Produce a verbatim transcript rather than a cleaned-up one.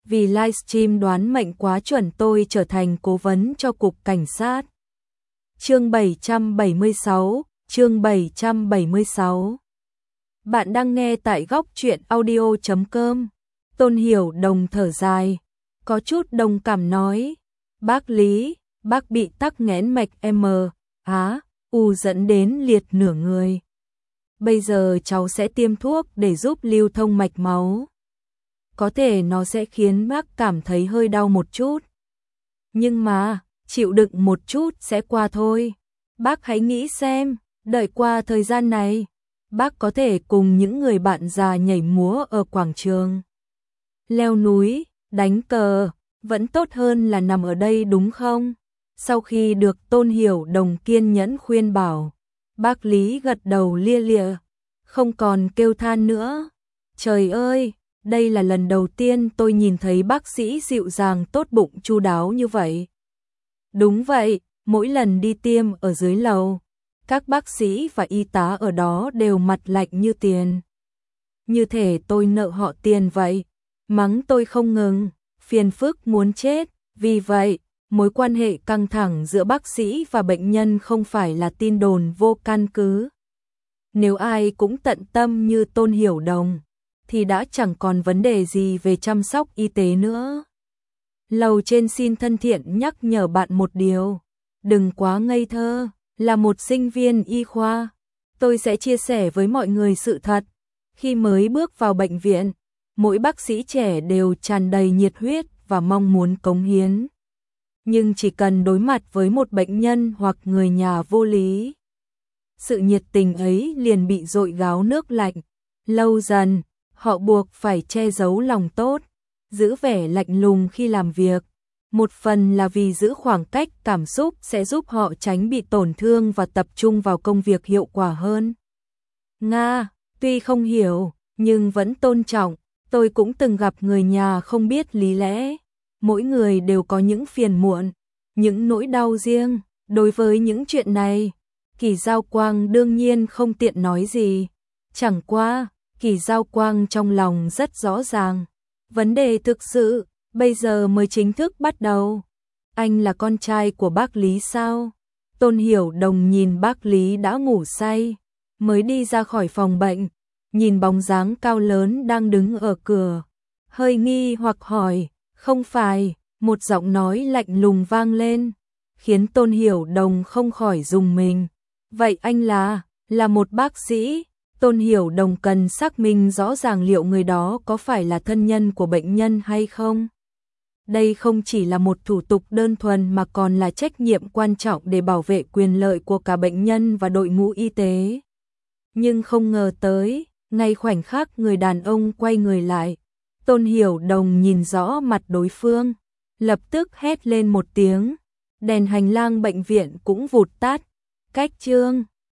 vì livestream đoán mệnh quá chuẩn tôi trở thành cố vấn cho cục cảnh sát. Chương bảy trăm bảy mươi sáu, chương bảy trăm bảy mươi sáu. Bạn đang nghe tại góc truyện audio chấm com. Tôn Hiểu Đồng thở dài, có chút đồng cảm nói, bác Lý, bác bị tắc nghẽn mạch M, á, U dẫn đến liệt nửa người. Bây giờ cháu sẽ tiêm thuốc để giúp lưu thông mạch máu. Có thể nó sẽ khiến bác cảm thấy hơi đau một chút. Nhưng mà, chịu đựng một chút sẽ qua thôi. Bác hãy nghĩ xem, đợi qua thời gian này, bác có thể cùng những người bạn già nhảy múa ở quảng trường, leo núi, đánh cờ, vẫn tốt hơn là nằm ở đây đúng không? Sau khi được Tôn Hiểu Đồng kiên nhẫn khuyên bảo, bác Lý gật đầu lia lịa, không còn kêu than nữa. Trời ơi, đây là lần đầu tiên tôi nhìn thấy bác sĩ dịu dàng tốt bụng chu đáo như vậy. Đúng vậy, mỗi lần đi tiêm ở dưới lầu, các bác sĩ và y tá ở đó đều mặt lạnh như tiền. Như thể tôi nợ họ tiền vậy, mắng tôi không ngừng, phiền phức muốn chết. Vì vậy, mối quan hệ căng thẳng giữa bác sĩ và bệnh nhân không phải là tin đồn vô căn cứ. Nếu ai cũng tận tâm như Tôn Hiểu Đồng, thì đã chẳng còn vấn đề gì về chăm sóc y tế nữa. Lầu trên xin thân thiện nhắc nhở bạn một điều, đừng quá ngây thơ, là một sinh viên y khoa. Tôi sẽ chia sẻ với mọi người sự thật, khi mới bước vào bệnh viện, mỗi bác sĩ trẻ đều tràn đầy nhiệt huyết và mong muốn cống hiến. Nhưng chỉ cần đối mặt với một bệnh nhân hoặc người nhà vô lý, sự nhiệt tình ấy liền bị dội gáo nước lạnh. Lâu dần, họ buộc phải che giấu lòng tốt, giữ vẻ lạnh lùng khi làm việc. Một phần là vì giữ khoảng cách cảm xúc sẽ giúp họ tránh bị tổn thương và tập trung vào công việc hiệu quả hơn. Nga, tuy không hiểu, nhưng vẫn tôn trọng. Tôi cũng từng gặp người nhà không biết lý lẽ. Mỗi người đều có những phiền muộn, những nỗi đau riêng. Đối với những chuyện này, Kỳ Giao Quang đương nhiên không tiện nói gì. Chẳng qua, Kỳ Giao Quang trong lòng rất rõ ràng. Vấn đề thực sự, bây giờ mới chính thức bắt đầu. Anh là con trai của bác Lý sao? Tôn Hiểu Đồng nhìn bác Lý đã ngủ say, mới đi ra khỏi phòng bệnh, nhìn bóng dáng cao lớn đang đứng ở cửa, hơi nghi hoặc hỏi, không phải, một giọng nói lạnh lùng vang lên, khiến Tôn Hiểu Đồng không khỏi rùng mình. Vậy anh là, là một bác sĩ? Tôn Hiểu Đồng cần xác minh rõ ràng liệu người đó có phải là thân nhân của bệnh nhân hay không. Đây không chỉ là một thủ tục đơn thuần mà còn là trách nhiệm quan trọng để bảo vệ quyền lợi của cả bệnh nhân và đội ngũ y tế. Nhưng không ngờ tới, ngay khoảnh khắc người đàn ông quay người lại, Tôn Hiểu Đồng nhìn rõ mặt đối phương, lập tức hét lên một tiếng, đèn hành lang bệnh viện cũng vụt tắt. Cách chương